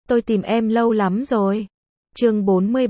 tôi tìm em lâu lắm rồi. Chương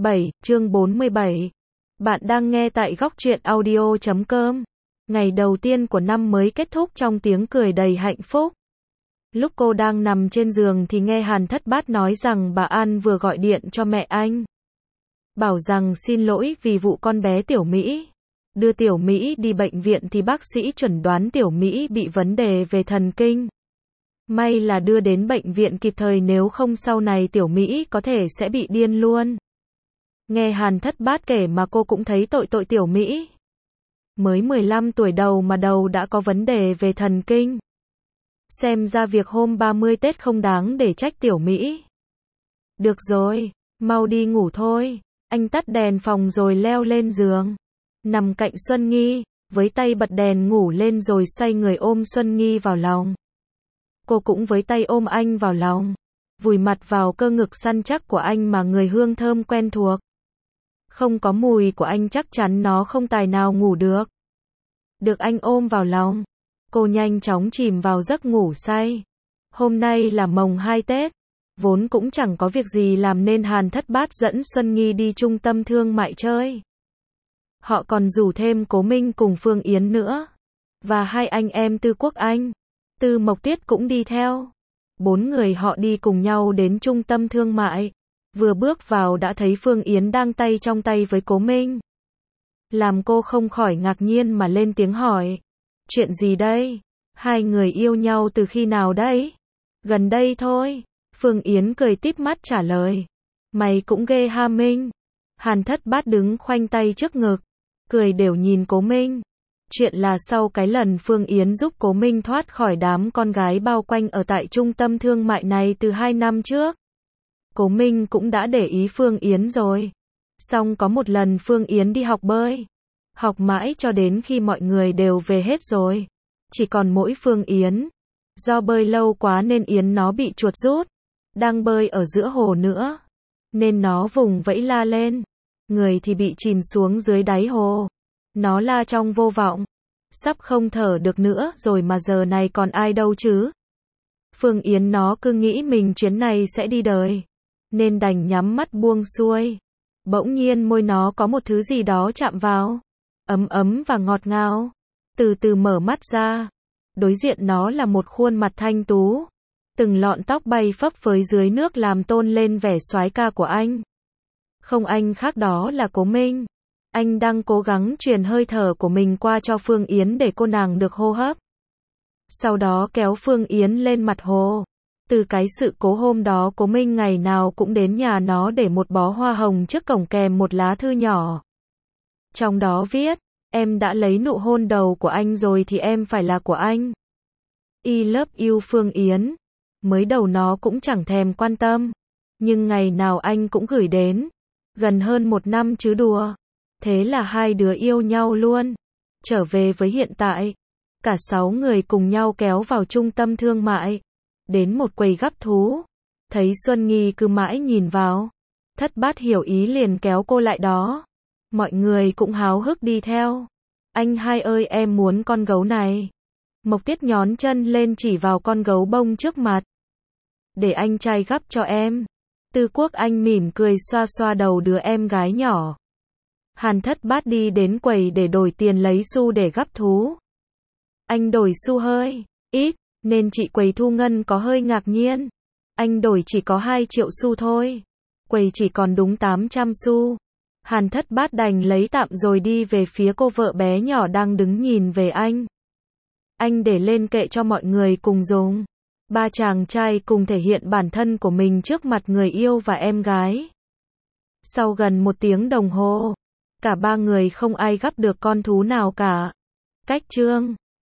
47. Bạn đang nghe tại góc truyện audio.com. Ngày đầu tiên của năm mới kết thúc trong tiếng cười đầy hạnh phúc. Lúc cô đang nằm trên giường thì nghe Hàn Thất Bát nói rằng bà An vừa gọi điện cho mẹ anh. Bảo rằng xin lỗi vì vụ con bé Tiểu Mỹ. Đưa Tiểu Mỹ đi bệnh viện thì bác sĩ chuẩn đoán Tiểu Mỹ bị vấn đề về thần kinh. May là đưa đến bệnh viện kịp thời, nếu không sau này Tiểu Mỹ có thể sẽ bị điên luôn. Nghe Hàn Thất Bát kể mà cô cũng thấy tội Tiểu Mỹ. Mới 15 tuổi đầu mà đầu đã có vấn đề về thần kinh. Xem ra việc hôm 30 Tết không đáng để trách Tiểu Mỹ. Được rồi, mau đi ngủ thôi. Anh tắt đèn phòng rồi leo lên giường. Nằm cạnh Xuân Nghi, với tay bật đèn ngủ lên rồi xoay người ôm Xuân Nghi vào lòng. Cô cũng với tay ôm anh vào lòng, vùi mặt vào cơ ngực săn chắc của anh mà người hương thơm quen thuộc. Không có mùi của anh chắc chắn nó không tài nào ngủ được. Được anh ôm vào lòng, cô nhanh chóng chìm vào giấc ngủ say. Hôm nay là mồng 2 Tết, vốn cũng chẳng có việc gì làm nên Hàn Thất Bát dẫn Xuân Nghi đi trung tâm thương mại chơi. Họ còn rủ thêm Cố Minh cùng Phương Yến nữa. Và hai anh em Tư Quốc Anh, Tư Mộc Tiết cũng đi theo. 4 người họ đi cùng nhau đến trung tâm thương mại. Vừa bước vào đã thấy Phương Yến đang tay trong tay với Cố Minh. Làm cô không khỏi ngạc nhiên mà lên tiếng hỏi. Chuyện gì đây? Hai người yêu nhau từ khi nào đấy? Gần đây thôi. Phương Yến cười tít mắt trả lời. Mày cũng ghê ha Minh. Hàn Thất Bát đứng khoanh tay trước ngực, cười đều nhìn Cố Minh. Chuyện là sau cái lần Phương Yến giúp Cố Minh thoát khỏi đám con gái bao quanh ở tại trung tâm thương mại này từ 2 năm trước. Cố Minh cũng đã để ý Phương Yến rồi. Xong có một lần Phương Yến đi học bơi. Học mãi cho đến khi mọi người đều về hết rồi. Chỉ còn mỗi Phương Yến. Do bơi lâu quá nên Yến nó bị chuột rút. Đang bơi ở giữa hồ nữa. Nên nó vùng vẫy la lên. Người thì bị chìm xuống dưới đáy hồ. Nó la trong vô vọng. Sắp không thở được nữa rồi mà giờ này còn ai đâu chứ. Phương Yến nó cứ nghĩ mình chuyến này sẽ đi đời. Nên đành nhắm mắt buông xuôi. Bỗng nhiên môi nó có một thứ gì đó chạm vào. Ấm ấm và ngọt ngào. Từ từ mở mắt ra. Đối diện nó là một khuôn mặt thanh tú. Từng lọn tóc bay phấp phới dưới nước làm tôn lên vẻ soái ca của anh. Không anh khác đó là Cố Minh. Anh đang cố gắng truyền hơi thở của mình qua cho Phương Yến để cô nàng được hô hấp. Sau đó kéo Phương Yến lên mặt hồ. Từ cái sự cố hôm đó Cố Minh ngày nào cũng đến nhà nó để một bó hoa hồng trước cổng kèm một lá thư nhỏ. Trong đó viết, em đã lấy nụ hôn đầu của anh rồi thì em phải là của anh. I love you Phương Yến. Mới đầu nó cũng chẳng thèm quan tâm. Nhưng ngày nào anh cũng gửi đến. Gần hơn 1 năm chứ đùa. Thế là hai đứa yêu nhau luôn. Trở về với hiện tại. Cả 6 người cùng nhau kéo vào trung tâm thương mại. Đến một quầy gắp thú. Thấy Xuân Nghi cứ mãi nhìn vào. Thất Bát hiểu ý liền kéo cô lại đó. Mọi người cũng háo hức đi theo. Anh hai ơi em muốn con gấu này. Mộc Tiết nhón chân lên chỉ vào con gấu bông trước mặt. Để anh trai gắp cho em. Tư Quốc Anh mỉm cười xoa xoa đầu đứa em gái nhỏ. Hàn Thất Bát đi đến quầy để đổi tiền lấy xu để gắp thú. Anh đổi xu hơi ít, nên chị quầy thu ngân có hơi ngạc nhiên. Anh đổi chỉ có 2 triệu xu thôi. Quầy chỉ còn đúng 800 xu. Hàn Thất Bát đành lấy tạm rồi đi về phía cô vợ bé nhỏ đang đứng nhìn về anh. Anh để lên kệ cho mọi người cùng dùng. 3 chàng trai cùng thể hiện bản thân của mình trước mặt người yêu và em gái. Sau gần 1 tiếng đồng hồ, cả 3 người không ai gắp được con thú nào cả. Cách chương